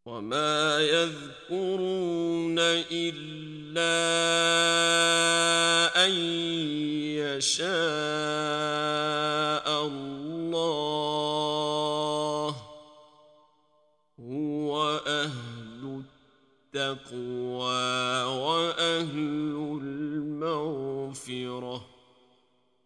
وما يذكرون إلا أن يشاء الله. هو أهل التقوى وأهل المغفرة.